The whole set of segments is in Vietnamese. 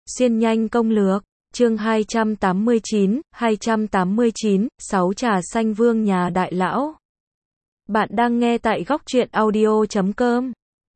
Xuyên nhanh công lược, chương 289, 6 trà xanh vương nhà đại lão. Bạn đang nghe tại góc truyện audio.com.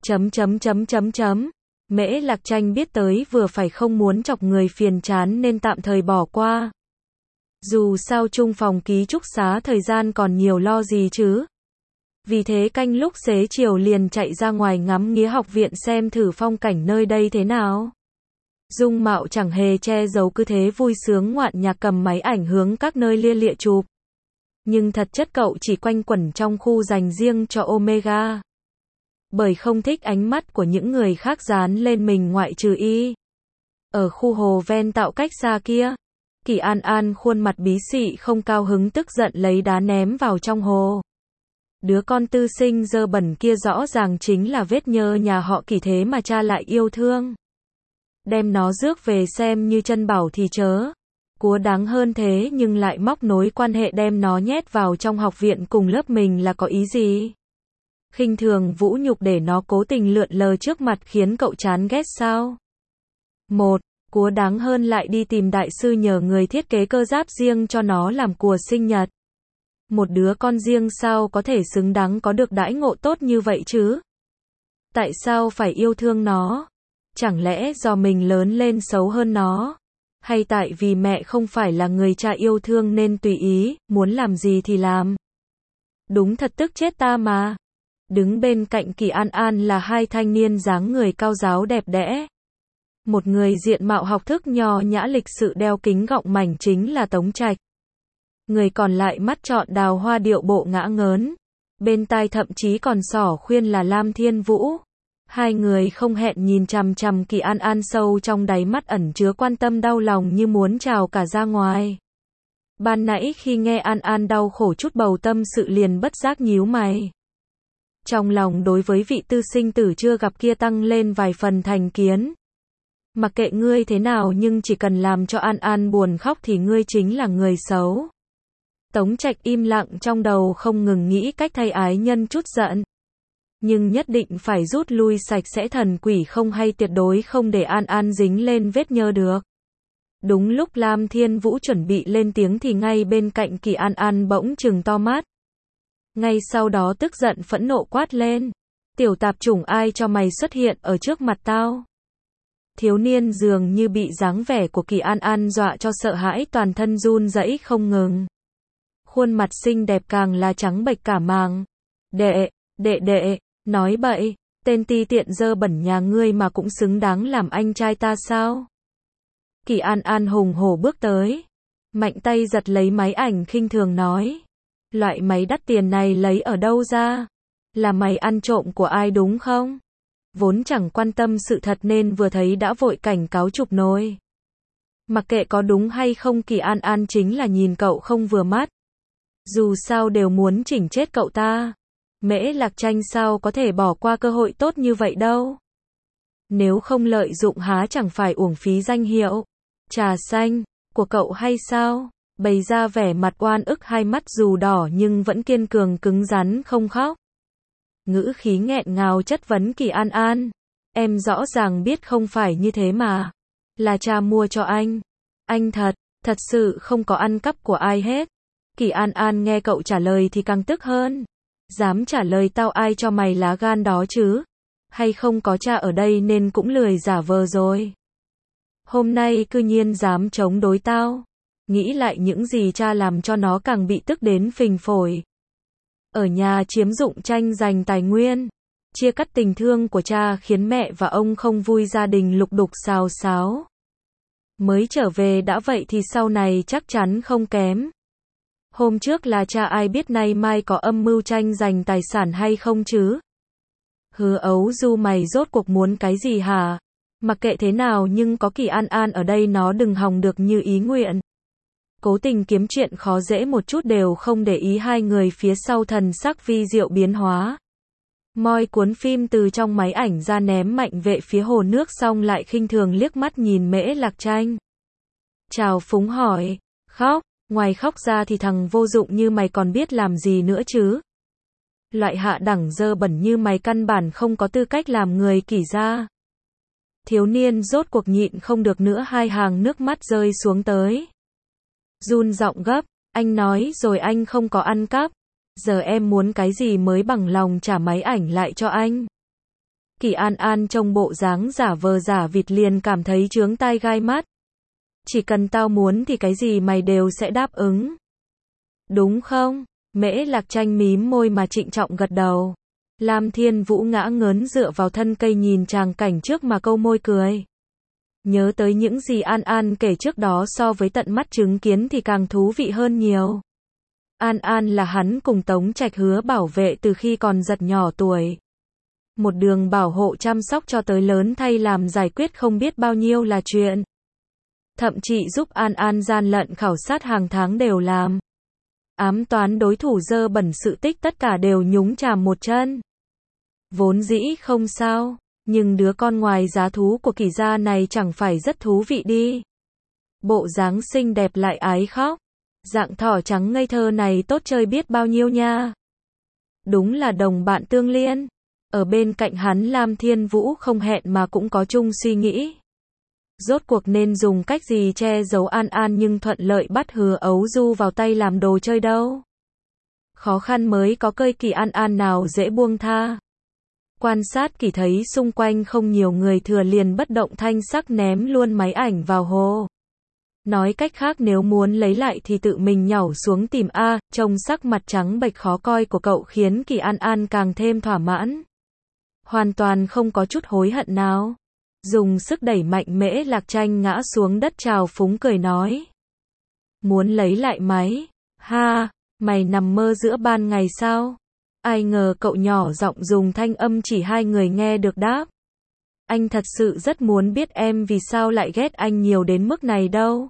Mễ Lạc Tranh biết tới vừa phải không muốn chọc người phiền chán nên tạm thời bỏ qua. Dù sao chung phòng ký túc xá thời gian còn nhiều lo gì chứ. Vì thế canh lúc xế chiều liền chạy ra ngoài ngắm nghía học viện xem thử phong cảnh nơi đây thế nào. Dung mạo chẳng hề che giấu cứ thế vui sướng ngoạn nhạc cầm máy ảnh hướng các nơi lia lịa chụp. Nhưng thật chất cậu chỉ quanh quẩn trong khu dành riêng cho Omega. Bởi không thích ánh mắt của những người khác dán lên mình ngoại trừ y. Ở khu hồ ven tạo cách xa kia, Kỳ An An khuôn mặt bí xị không cao hứng tức giận lấy đá ném vào trong hồ. Đứa con tư sinh dơ bẩn kia rõ ràng chính là vết nhơ nhà họ Kỳ thế mà cha lại yêu thương. Đem nó rước về xem như chân bảo thì chớ. Cúa đáng hơn thế nhưng lại móc nối quan hệ đem nó nhét vào trong học viện cùng lớp mình là có ý gì? Khinh thường vũ nhục để nó cố tình lượn lờ trước mặt khiến cậu chán ghét sao? Cúa đáng hơn lại đi tìm đại sư nhờ người thiết kế cơ giáp riêng cho nó làm quà sinh nhật. Một đứa con riêng sao có thể xứng đáng có được đãi ngộ tốt như vậy chứ? Tại sao phải yêu thương nó? Chẳng lẽ do mình lớn lên xấu hơn nó? Hay tại vì mẹ không phải là người cha yêu thương nên tùy ý, muốn làm gì thì làm? Đúng thật tức chết ta mà. Đứng bên cạnh Kỳ An An là hai thanh niên dáng người cao ráo đẹp đẽ. Một người diện mạo học thức nho nhã lịch sự đeo kính gọng mảnh chính là Tống Trạch. Người còn lại mắt trọn đào hoa điệu bộ ngã ngớn. Bên tai thậm chí còn xỏ khuyên là Lam Thiên Vũ. Hai người không hẹn nhìn chằm chằm Kỳ An An sâu trong đáy mắt ẩn chứa quan tâm đau lòng như muốn trào cả ra ngoài. Ban nãy khi nghe An An đau khổ chút bầu tâm sự liền bất giác nhíu mày. Trong lòng đối với vị tư sinh tử chưa gặp kia tăng lên vài phần thành kiến. Mặc kệ ngươi thế nào nhưng chỉ cần làm cho An An buồn khóc thì ngươi chính là người xấu. Tống Trạch im lặng trong đầu không ngừng nghĩ cách thay ái nhân chút giận. Nhưng nhất định phải rút lui sạch sẽ thần quỷ không hay tuyệt đối không để An An dính lên vết nhơ được. Đúng lúc Lam Thiên Vũ chuẩn bị lên tiếng thì ngay bên cạnh Kỳ An An bỗng trừng to mắt. Ngay sau đó tức giận phẫn nộ quát lên. Tiểu tạp chủng ai cho mày xuất hiện ở trước mặt tao? Thiếu niên dường như bị dáng vẻ của Kỳ An An dọa cho sợ hãi toàn thân run rẩy không ngừng. Khuôn mặt xinh đẹp càng là trắng bệch cả màng. Đệ, nói bậy, tên ti tiện dơ bẩn nhà ngươi mà cũng xứng đáng làm anh trai ta sao? Kỳ An An hùng hổ bước tới. Mạnh tay giật lấy máy ảnh khinh thường nói. Loại máy đắt tiền này lấy ở đâu ra? Là mày ăn trộm của ai đúng không? Vốn chẳng quan tâm sự thật nên vừa thấy đã vội cảnh cáo chụp nồi. Mặc kệ có đúng hay không Kỳ An An chính là nhìn cậu không vừa mắt. Dù sao đều muốn chỉnh chết cậu ta. Mễ Lạc Tranh sao có thể bỏ qua cơ hội tốt như vậy đâu. Nếu không lợi dụng há chẳng phải uổng phí danh hiệu trà xanh của cậu hay sao? Bày ra vẻ mặt oan ức hai mắt dù đỏ nhưng vẫn kiên cường cứng rắn không khóc. Ngữ khí nghẹn ngào chất vấn Kỳ An An. Em rõ ràng biết không phải như thế mà. Là cha mua cho anh. Anh thật sự không có ăn cắp của ai hết. Kỳ An An nghe cậu trả lời thì càng tức hơn. Dám trả lời tao ai cho mày lá gan đó chứ? Hay không có cha ở đây nên cũng lười giả vờ rồi. Hôm nay cư nhiên dám chống đối tao. Nghĩ lại những gì cha làm cho nó càng bị tức đến phình phổi. Ở nhà chiếm dụng tranh giành tài nguyên. Chia cắt tình thương của cha khiến mẹ và ông không vui gia đình lục đục xào xáo. Mới trở về đã vậy thì sau này chắc chắn không kém. Hôm trước là cha ai biết nay mai có âm mưu tranh giành tài sản hay không chứ? Hứa Ấu Du mày rốt cuộc muốn cái gì hả? Mặc kệ thế nào nhưng có Kỳ An An ở đây nó đừng hòng được như ý nguyện. Cố tình kiếm chuyện khó dễ một chút đều không để ý hai người phía sau thần sắc vi diệu biến hóa. Moi cuốn phim từ trong máy ảnh ra ném mạnh về phía hồ nước xong lại khinh thường liếc mắt nhìn Mễ Lạc Tranh. Trào phúng hỏi, khóc, ngoài khóc ra thì thằng vô dụng như mày còn biết làm gì nữa chứ? Loại hạ đẳng dơ bẩn như mày căn bản không có tư cách làm người Kỷ gia. Thiếu niên rốt cuộc nhịn không được nữa, hai hàng nước mắt rơi xuống tới. Run giọng gấp, anh nói rồi anh không có ăn cắp. Giờ em muốn cái gì mới bằng lòng trả máy ảnh lại cho anh. Kỳ An An trông bộ dáng giả vờ giả vịt liền cảm thấy chướng tai gai mắt. Chỉ cần tao muốn thì cái gì mày đều sẽ đáp ứng. Đúng không? Mễ Lạc Tranh mím môi mà trịnh trọng gật đầu. Lam Thiên Vũ ngã ngớn dựa vào thân cây nhìn tràng cảnh trước mà câu môi cười. Nhớ tới những gì An An kể trước đó so với tận mắt chứng kiến thì càng thú vị hơn nhiều. An An là hắn cùng Tống Trạch hứa bảo vệ từ khi còn rất nhỏ tuổi. Một đường bảo hộ chăm sóc cho tới lớn, thay làm giải quyết không biết bao nhiêu là chuyện. Thậm chí giúp An An gian lận khảo sát hàng tháng đều làm. Ám toán đối thủ dơ bẩn sự tích tất cả đều nhúng chàm một chân. Vốn dĩ không sao, nhưng đứa con ngoài giá thú của Kỳ gia này chẳng phải rất thú vị đi. Bộ dáng xinh đẹp lại ái khóc. Dạng thỏ trắng ngây thơ này tốt chơi biết bao nhiêu nha. Đúng là đồng bạn tương liên. Ở bên cạnh hắn Lam Thiên Vũ không hẹn mà cũng có chung suy nghĩ. Rốt cuộc nên dùng cách gì che giấu An An nhưng thuận lợi bắt Hứa Ấu Du vào tay làm đồ chơi đâu. Khó khăn mới có cây, Kỳ An An nào dễ buông tha. Quan sát kỹ thấy xung quanh không nhiều người thừa liền bất động thanh sắc ném luôn máy ảnh vào hồ. Nói cách khác nếu muốn lấy lại thì tự mình nhảy xuống tìm a. Trông sắc mặt trắng bệch khó coi của cậu khiến Kỳ An An càng thêm thỏa mãn. Hoàn toàn không có chút hối hận nào. Dùng sức đẩy mạnh Mễ Lạc Tranh ngã xuống đất trào phúng cười nói. Muốn lấy lại máy? Ha, mày nằm mơ giữa ban ngày sao? Ai ngờ cậu nhỏ giọng dùng thanh âm chỉ hai người nghe được đáp. Anh thật sự rất muốn biết em vì sao lại ghét anh nhiều đến mức này đâu.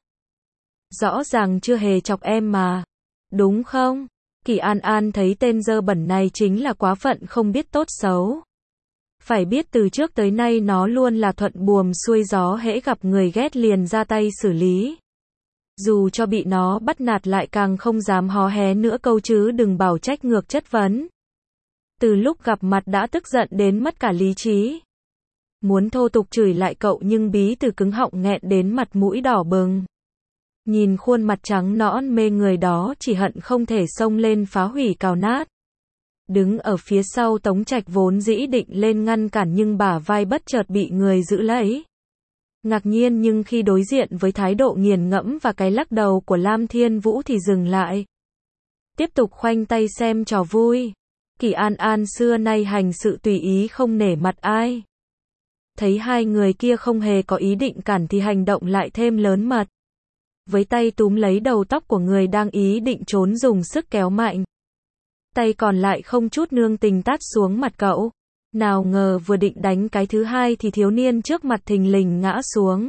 Rõ ràng chưa hề chọc em mà. Đúng không? Kỳ An An thấy tên dơ bẩn này chính là quá phận không biết tốt xấu. Phải biết từ trước tới nay nó luôn là thuận buồm xuôi gió, hễ gặp người ghét liền ra tay xử lý. Dù cho bị nó bắt nạt lại càng không dám hó hé nữa câu chứ đừng bảo trách ngược chất vấn. Từ lúc gặp mặt đã tức giận đến mất cả lý trí. Muốn thô tục chửi lại cậu nhưng bí từ cứng họng nghẹn đến mặt mũi đỏ bừng. Nhìn khuôn mặt trắng nõn mê người đó chỉ hận không thể xông lên phá hủy cào nát. Đứng ở phía sau Tống Trạch vốn dĩ định lên ngăn cản nhưng bả vai bất chợt bị người giữ lấy. Ngạc nhiên nhưng khi đối diện với thái độ nghiền ngẫm và cái lắc đầu của Lam Thiên Vũ thì dừng lại. Tiếp tục khoanh tay xem trò vui. Kỳ An An xưa nay hành sự tùy ý không nể mặt ai. Thấy hai người kia không hề có ý định cản thì hành động lại thêm lớn mật. Với tay túm lấy đầu tóc của người đang ý định trốn dùng sức kéo mạnh. Tay còn lại không chút nương tình tát xuống mặt cậu. Nào ngờ vừa định đánh cái thứ hai thì thiếu niên trước mặt thình lình ngã xuống.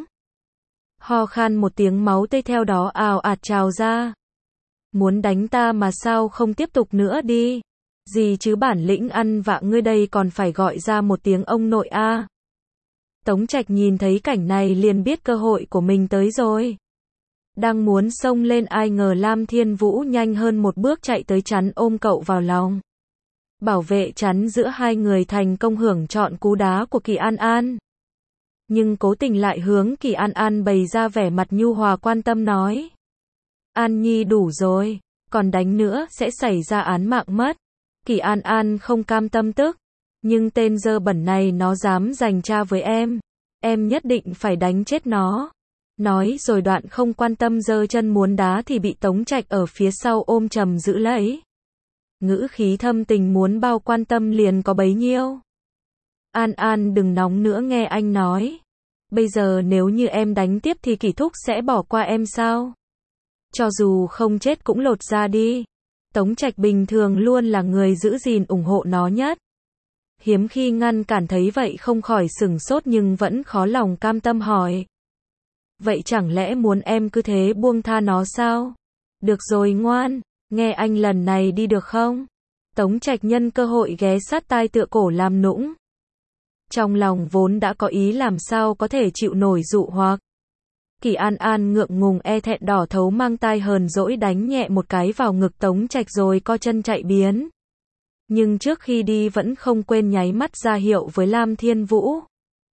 Ho khan một tiếng, máu tươi theo đó ào ạt trào ra. Muốn đánh ta mà sao không tiếp tục nữa đi. Gì chứ bản lĩnh ăn vạ ngươi đây còn phải gọi ra một tiếng ông nội a. Tống Trạch nhìn thấy cảnh này liền biết cơ hội của mình tới rồi. Đang muốn xông lên ai ngờ Lam Thiên Vũ nhanh hơn một bước chạy tới chắn ôm cậu vào lòng. Bảo vệ chắn giữa hai người thành công hưởng trọn cú đá của Kỳ An An. Nhưng cố tình lại hướng Kỳ An An bày ra vẻ mặt nhu hòa quan tâm nói. An Nhi đủ rồi, còn đánh nữa sẽ xảy ra án mạng mất. Kỳ An An không cam tâm tức. Nhưng tên dơ bẩn này nó dám giành cha với em nhất định phải đánh chết nó. Nói rồi đoạn không quan tâm giơ chân muốn đá thì bị Tống Trạch ở phía sau ôm chầm giữ lấy. Ngữ khí thâm tình muốn bao quan tâm liền có bấy nhiêu. An An đừng nóng nữa nghe anh nói. Bây giờ nếu như em đánh tiếp thì Kỳ thúc sẽ bỏ qua em sao? Cho dù không chết cũng lột ra đi. Tống Trạch bình thường luôn là người giữ gìn ủng hộ nó nhất. Hiếm khi ngăn cản thấy vậy không khỏi sửng sốt nhưng vẫn khó lòng cam tâm hỏi. Vậy chẳng lẽ muốn em cứ thế buông tha nó sao? Được rồi ngoan, nghe anh lần này đi được không? Tống Trạch nhân cơ hội ghé sát tai tựa cổ làm nũng. Trong lòng vốn đã có ý làm sao có thể chịu nổi dụ hoặc. Kỳ An An ngượng ngùng e thẹn đỏ thấu mang tai hờn dỗi đánh nhẹ một cái vào ngực Tống Trạch rồi co chân chạy biến. Nhưng trước khi đi vẫn không quên nháy mắt ra hiệu với Lam Thiên Vũ.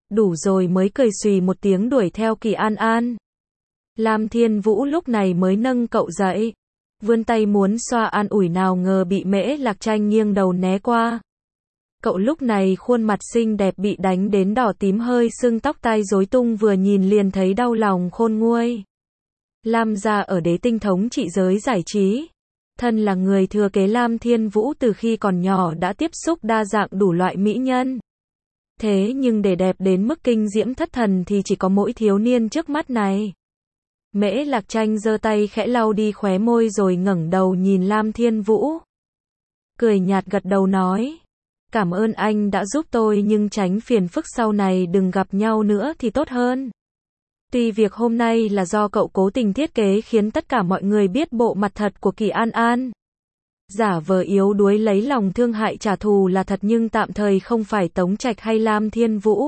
Đủ rồi mới cười xùy một tiếng đuổi theo Kỳ An An. Lam Thiên Vũ lúc này mới nâng cậu dậy. Vươn tay muốn xoa an ủi nào ngờ bị Mễ Lạc Tranh nghiêng đầu né qua. Cậu lúc này khuôn mặt xinh đẹp bị đánh đến đỏ tím hơi sưng tóc tai rối tung vừa nhìn liền thấy đau lòng khôn nguôi. Lam gia ở Đế Tinh thống trị giới giải trí. Thân là người thừa kế Lam Thiên Vũ từ khi còn nhỏ đã tiếp xúc đa dạng đủ loại mỹ nhân. Thế nhưng để đẹp đến mức kinh diễm thất thần thì chỉ có mỗi thiếu niên trước mắt này. Mễ Lạc Tranh giơ tay khẽ lau đi khóe môi rồi ngẩng đầu nhìn Lam Thiên Vũ. Cười nhạt gật đầu nói. Cảm ơn anh đã giúp tôi nhưng tránh phiền phức sau này đừng gặp nhau nữa thì tốt hơn. Tuy việc hôm nay là do cậu cố tình thiết kế khiến tất cả mọi người biết bộ mặt thật của Kỳ An An. Giả vờ yếu đuối lấy lòng thương hại trả thù là thật nhưng tạm thời không phải Tống Trạch hay Lam Thiên Vũ.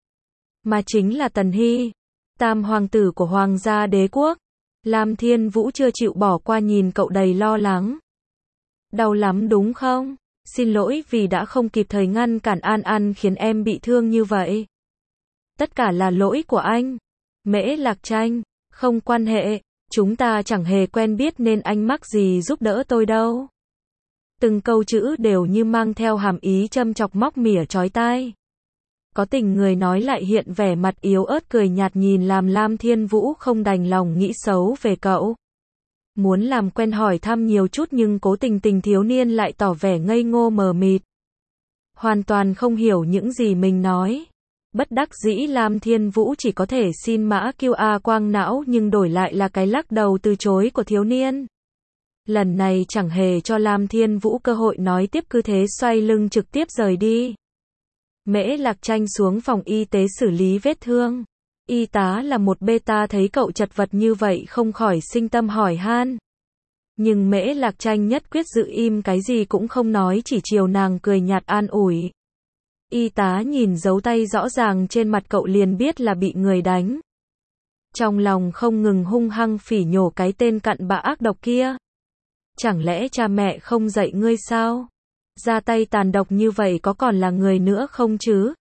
Mà chính là Tần Hy, tam hoàng tử của Hoàng gia Đế quốc. Lam Thiên Vũ chưa chịu bỏ qua nhìn cậu đầy lo lắng. Đau lắm đúng không? Xin lỗi vì đã không kịp thời ngăn cản An An khiến em bị thương như vậy. Tất cả là lỗi của anh. Mễ Lạc Tranh, không quan hệ, chúng ta chẳng hề quen biết nên anh mắc gì giúp đỡ tôi đâu. Từng câu chữ đều như mang theo hàm ý châm chọc móc mỉa chói tai. Có tình người nói lại hiện vẻ mặt yếu ớt cười nhạt nhìn làm Lam Thiên Vũ không đành lòng nghĩ xấu về cậu. Muốn làm quen hỏi thăm nhiều chút nhưng cố tình thiếu niên lại tỏ vẻ ngây ngô mờ mịt. Hoàn toàn không hiểu những gì mình nói. Bất đắc dĩ Lam Thiên Vũ chỉ có thể xin mã QR quang não nhưng đổi lại là cái lắc đầu từ chối của thiếu niên. Lần này chẳng hề cho Lam Thiên Vũ cơ hội nói tiếp cứ thế xoay lưng trực tiếp rời đi. Mễ Lạc Tranh xuống phòng y tế xử lý vết thương. Y tá là một beta thấy cậu chật vật như vậy không khỏi sinh tâm hỏi han. Nhưng Mễ Lạc Tranh nhất quyết giữ im cái gì cũng không nói chỉ chiều nàng cười nhạt an ủi. Y tá nhìn dấu tay rõ ràng trên mặt cậu liền biết là bị người đánh. Trong lòng không ngừng hung hăng phỉ nhổ cái tên cặn bã ác độc kia. Chẳng lẽ cha mẹ không dạy ngươi sao? Ra tay tàn độc như vậy có còn là người nữa không chứ?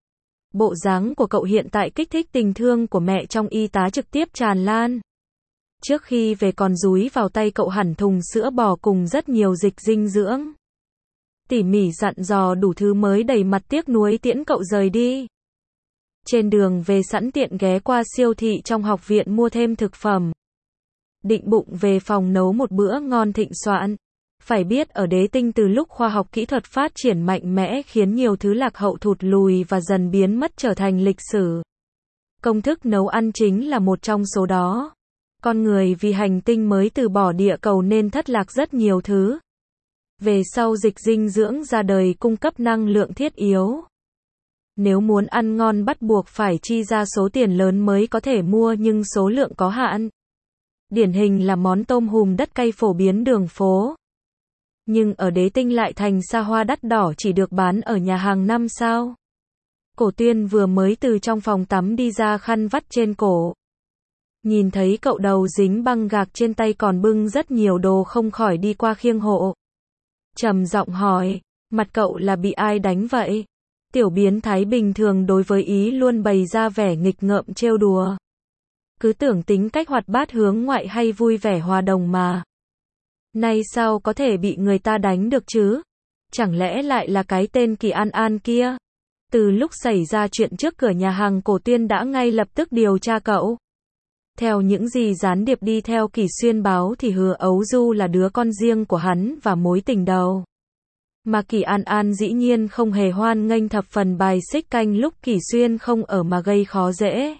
Bộ dáng của cậu hiện tại kích thích tình thương của mẹ trong y tá trực tiếp tràn lan. Trước khi về còn dúi vào tay cậu hẳn thùng sữa bò cùng rất nhiều dịch dinh dưỡng. Tỉ mỉ dặn dò đủ thứ mới đầy mặt tiếc nuối tiễn cậu rời đi. Trên đường về sẵn tiện ghé qua siêu thị trong học viện mua thêm thực phẩm. Định bụng về phòng nấu một bữa ngon thịnh soạn. Phải biết ở Đế Tinh từ lúc khoa học kỹ thuật phát triển mạnh mẽ khiến nhiều thứ lạc hậu thụt lùi và dần biến mất trở thành lịch sử. Công thức nấu ăn chính là một trong số đó. Con người vì hành tinh mới từ bỏ địa cầu nên thất lạc rất nhiều thứ. Về sau dịch dinh dưỡng ra đời cung cấp năng lượng thiết yếu. Nếu muốn ăn ngon bắt buộc phải chi ra số tiền lớn mới có thể mua nhưng số lượng có hạn. Điển hình là món tôm hùm đất cay phổ biến đường phố. Nhưng ở Đế Tinh lại thành xa hoa đắt đỏ chỉ được bán ở nhà hàng 5 sao. Cổ Tuyên vừa mới từ trong phòng tắm đi ra khăn vắt trên cổ. Nhìn thấy cậu đầu dính băng gạc trên tay còn bưng rất nhiều đồ không khỏi đi qua khiêng hộ. Trầm giọng hỏi, mặt cậu là bị ai đánh vậy? Tiểu biến thái bình thường đối với Ý luôn bày ra vẻ nghịch ngợm trêu đùa. Cứ tưởng tính cách hoạt bát hướng ngoại hay vui vẻ hòa đồng mà. Nay sao có thể bị người ta đánh được chứ? Chẳng lẽ lại là cái tên Kỳ An An kia? Từ lúc xảy ra chuyện trước cửa nhà hàng Cổ Tuyên đã ngay lập tức điều tra cậu. Theo những gì gián điệp đi theo Kỳ Xuyên báo thì Hứa Ấu Du là đứa con riêng của hắn và mối tình đầu. Mà Kỳ An An dĩ nhiên không hề hoan nghênh thập phần bài xích canh lúc Kỳ Xuyên không ở mà gây khó dễ.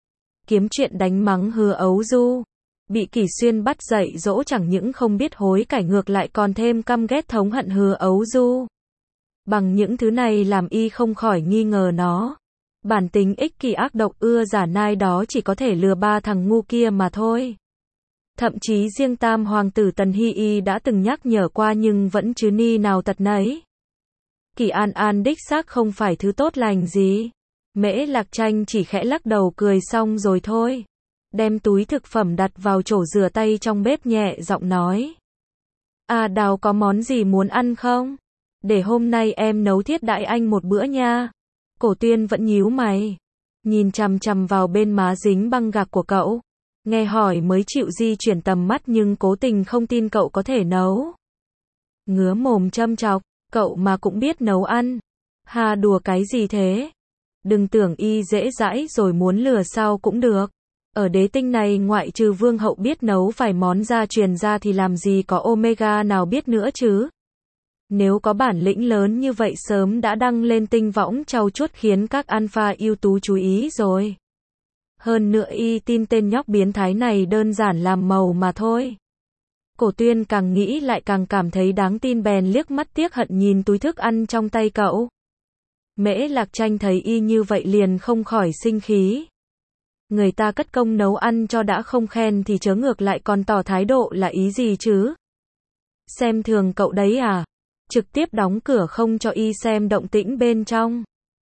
Kiếm chuyện đánh mắng Hứa Ấu Du. Bị Kỳ Xuyên bắt dạy dỗ chẳng những không biết hối cải ngược lại còn thêm căm ghét thống hận Hứa Ấu Du. Bằng những thứ này làm y không khỏi nghi ngờ nó. Bản tính ích kỷ ác độc ưa giả nai đó chỉ có thể lừa ba thằng ngu kia mà thôi. Thậm chí riêng tam hoàng tử Tần Hy y đã từng nhắc nhở qua nhưng vẫn chứ ni nào tật nấy. Kỳ An An đích xác không phải thứ tốt lành gì. Mễ Lạc Tranh chỉ khẽ lắc đầu cười xong rồi thôi. Đem túi thực phẩm đặt vào chổ rửa tay trong bếp nhẹ giọng nói. À Đào có món gì muốn ăn không? Để hôm nay em nấu thiết đãi anh một bữa nha. Cổ Tuyên vẫn nhíu mày. nhìn chằm chằm vào bên má dính băng gạc của cậu. Nghe hỏi mới chịu di chuyển tầm mắt nhưng cố tình không tin cậu có thể nấu. Ngứa mồm châm chọc, cậu mà cũng biết nấu ăn. Ha, đùa cái gì thế? Đừng tưởng y dễ dãi rồi muốn lừa sao cũng được. Ở đế tinh này ngoại trừ vương hậu biết nấu vài món gia truyền ra thì làm gì có Omega nào biết nữa chứ. Nếu có bản lĩnh lớn như vậy sớm đã đăng lên tinh võng trau chuốt khiến các alpha ưu tú chú ý rồi. Hơn nữa y tin tên nhóc biến thái này đơn giản làm màu mà thôi. Cổ Tuyên càng nghĩ lại càng cảm thấy đáng tin bèn liếc mắt tiếc hận nhìn túi thức ăn trong tay cậu. Mễ Lạc Tranh thấy y như vậy liền không khỏi sinh khí. Người ta cất công nấu ăn cho đã không khen thì chớ ngược lại còn tỏ thái độ là ý gì chứ? Xem thường cậu đấy à? Trực tiếp đóng cửa không cho y xem động tĩnh bên trong.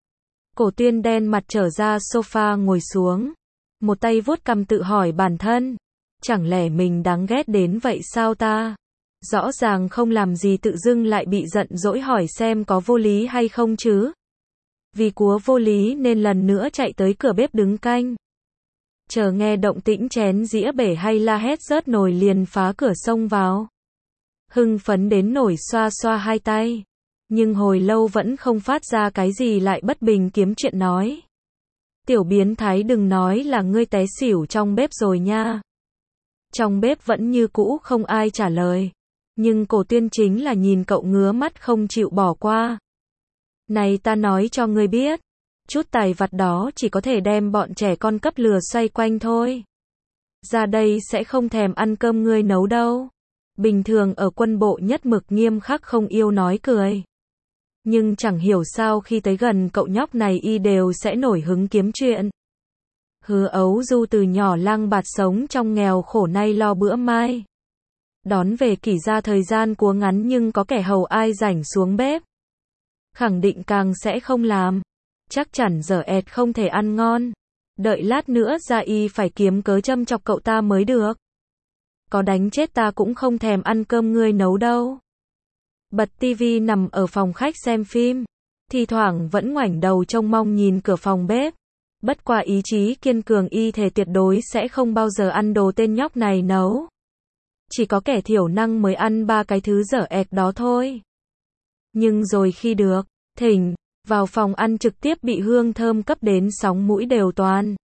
Cổ Tuyên đen mặt trở ra sofa ngồi xuống. Một tay vuốt cằm tự hỏi bản thân. Chẳng lẽ mình đáng ghét đến vậy sao ta? Rõ ràng không làm gì tự dưng lại bị giận dỗi hỏi xem có vô lý hay không chứ? Vì cúa vô lý nên lần nữa chạy tới cửa bếp đứng canh. Chờ nghe động tĩnh chén dĩa bể hay la hét rớt nồi liền phá cửa xông vào. Hưng phấn đến nổi xoa xoa hai tay. Nhưng hồi lâu vẫn không phát ra cái gì lại bất bình kiếm chuyện nói. Tiểu biến thái đừng nói là ngươi té xỉu trong bếp rồi nha. Trong bếp vẫn như cũ không ai trả lời. Nhưng Cổ Tuyên chính là nhìn cậu ngứa mắt không chịu bỏ qua. Này ta nói cho ngươi biết. Chút tài vặt đó chỉ có thể đem bọn trẻ con cấp lừa xoay quanh thôi. Ra đây sẽ không thèm ăn cơm ngươi nấu đâu. Bình thường ở quân bộ nhất mực nghiêm khắc không yêu nói cười. Nhưng chẳng hiểu sao khi tới gần cậu nhóc này y đều sẽ nổi hứng kiếm chuyện. Hứa Ấu Du từ nhỏ lang bạt sống trong nghèo khổ nay lo bữa mai. Đón về kỷ ra thời gian cúa ngắn nhưng có kẻ hầu ai rảnh xuống bếp. Khẳng định càng sẽ không làm. Chắc chắn dở ẹt không thể ăn ngon. Đợi lát nữa ra y phải kiếm cớ châm chọc cậu ta mới được. Có đánh chết ta cũng không thèm ăn cơm ngươi nấu đâu. Bật tivi nằm ở phòng khách xem phim. Thi thoảng vẫn ngoảnh đầu trông mong nhìn cửa phòng bếp. Bất qua ý chí kiên cường y thề tuyệt đối sẽ không bao giờ ăn đồ tên nhóc này nấu. Chỉ có kẻ thiểu năng mới ăn ba cái thứ dở ẹc đó thôi. Nhưng rồi khi được thỉnh vào phòng ăn trực tiếp bị hương thơm cấp đến sóng mũi đều toan.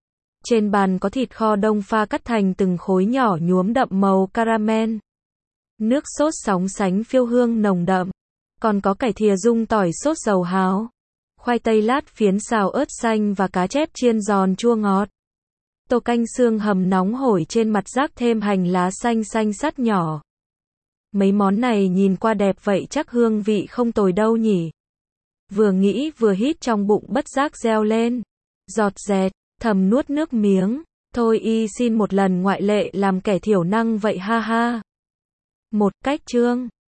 Trên bàn có thịt kho đông pha cắt thành từng khối nhỏ nhuốm đậm màu caramel. Nước sốt sóng sánh phiêu hương nồng đậm. Còn có cải thìa rung tỏi sốt dầu háo. Khoai tây lát phiến xào ớt xanh và cá chép chiên giòn chua ngọt. Tô canh xương hầm nóng hổi trên mặt rác thêm hành lá xanh xanh sắt nhỏ. Mấy món này nhìn qua đẹp vậy chắc hương vị không tồi đâu nhỉ. Vừa nghĩ vừa hít trong bụng bất giác reo lên. Giọt dẹt, thầm nuốt nước miếng. Thôi y xin một lần ngoại lệ làm kẻ thiểu năng vậy ha ha. Một cách chương.